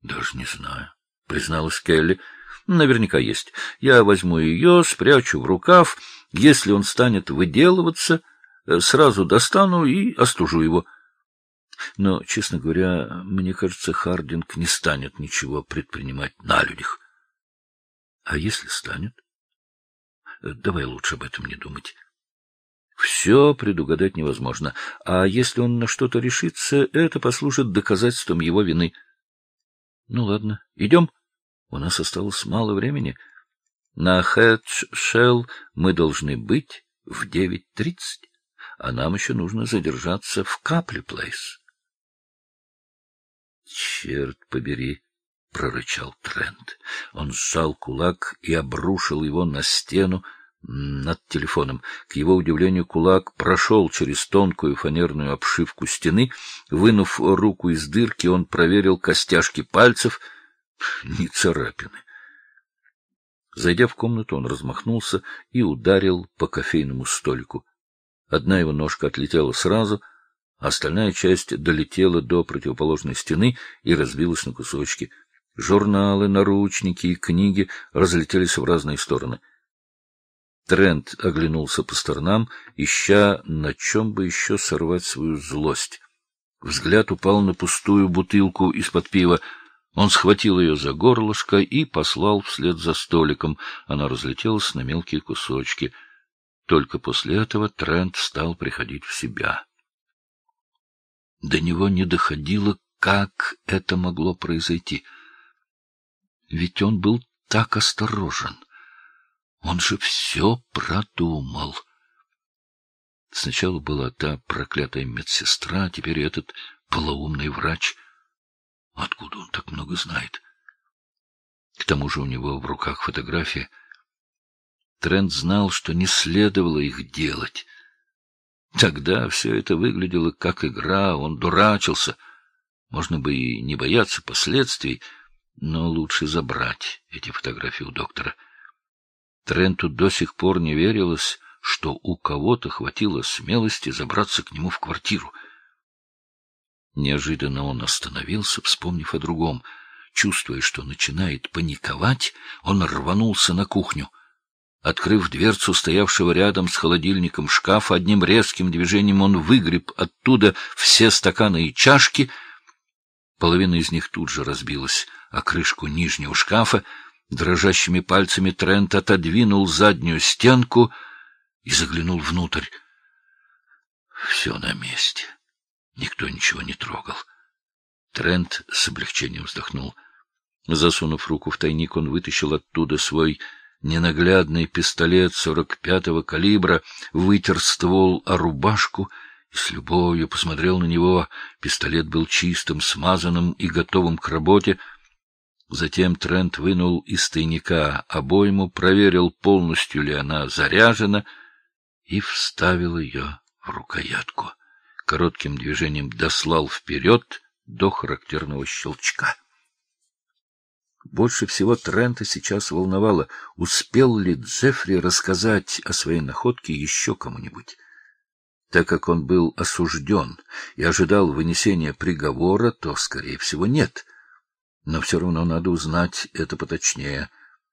— Даже не знаю, — призналась Келли. — Наверняка есть. Я возьму ее, спрячу в рукав. Если он станет выделываться, сразу достану и остужу его. Но, честно говоря, мне кажется, Хардинг не станет ничего предпринимать на людях. А если станет? Давай лучше об этом не думать. Все предугадать невозможно. А если он на что-то решится, это послужит доказательством его вины. Ну, ладно, идем. У нас осталось мало времени. На Хедж-Шелл мы должны быть в 9:30, а нам еще нужно задержаться в Капли-Плейс. — Черт побери! — прорычал Трент. Он сжал кулак и обрушил его на стену над телефоном. К его удивлению, кулак прошел через тонкую фанерную обшивку стены. Вынув руку из дырки, он проверил костяшки пальцев. Ни царапины. Зайдя в комнату, он размахнулся и ударил по кофейному столику. Одна его ножка отлетела сразу, а остальная часть долетела до противоположной стены и разбилась на кусочки. Журналы, наручники и книги разлетелись в разные стороны. Трент оглянулся по сторонам, ища, на чем бы еще сорвать свою злость. Взгляд упал на пустую бутылку из-под пива. Он схватил ее за горлышко и послал вслед за столиком. Она разлетелась на мелкие кусочки. Только после этого Трент стал приходить в себя. До него не доходило, как это могло произойти. Ведь он был так осторожен. Он же все продумал. Сначала была та проклятая медсестра, теперь этот полоумный врач. Откуда он так много знает? К тому же у него в руках фотография. Трент знал, что не следовало их делать. Тогда все это выглядело как игра, он дурачился. Можно бы и не бояться последствий, но лучше забрать эти фотографии у доктора. Тренту до сих пор не верилось, что у кого-то хватило смелости забраться к нему в квартиру. Неожиданно он остановился, вспомнив о другом. Чувствуя, что начинает паниковать, он рванулся на кухню. Открыв дверцу стоявшего рядом с холодильником шкафа, одним резким движением он выгреб оттуда все стаканы и чашки. Половина из них тут же разбилась о крышку нижнего шкафа. Дрожащими пальцами Трент отодвинул заднюю стенку и заглянул внутрь. Все на месте. Никто ничего не трогал. Трент с облегчением вздохнул. Засунув руку в тайник, он вытащил оттуда свой ненаглядный пистолет 45-го калибра, вытер ствол о рубашку и с любовью посмотрел на него. Пистолет был чистым, смазанным и готовым к работе. Затем Трент вынул из тайника обойму, проверил, полностью ли она заряжена, и вставил ее в рукоятку. Коротким движением дослал вперед до характерного щелчка. Больше всего Трента сейчас волновало, успел ли Джеффри рассказать о своей находке еще кому-нибудь. Так как он был осужден и ожидал вынесения приговора, то, скорее всего, нет. Но все равно надо узнать это поточнее.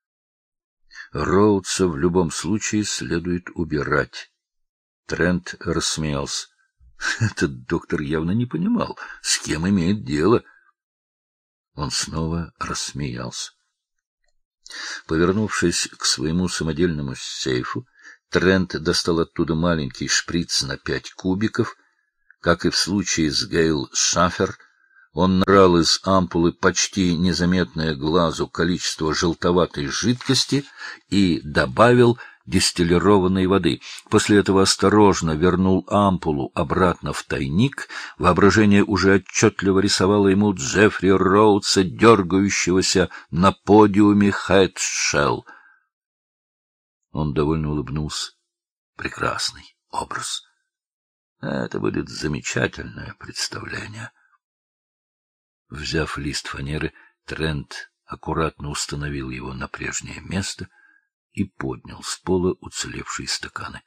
Роудса в любом случае следует убирать. Трент рассмеялся. Этот доктор явно не понимал, с кем имеет дело. Он снова рассмеялся. Повернувшись к своему самодельному сейфу, Трент достал оттуда маленький шприц на 5 кубиков. Как и в случае с Гейл Шафер, он набрал из ампулы почти незаметное глазу количество желтоватой жидкости и добавил дистиллированной воды. После этого осторожно вернул ампулу обратно в тайник. Воображение уже отчетливо рисовало ему Джеффри Роудса, дергающегося на подиуме Хедж-Шелл. Он довольно улыбнулся. Прекрасный образ. Это будет замечательное представление. Взяв лист фанеры, Трент аккуратно установил его на прежнее место и поднял с пола уцелевшие стаканы.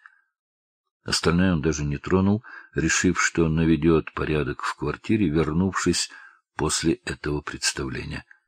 Остальное он даже не тронул, решив, что наведет порядок в квартире, вернувшись после этого представления.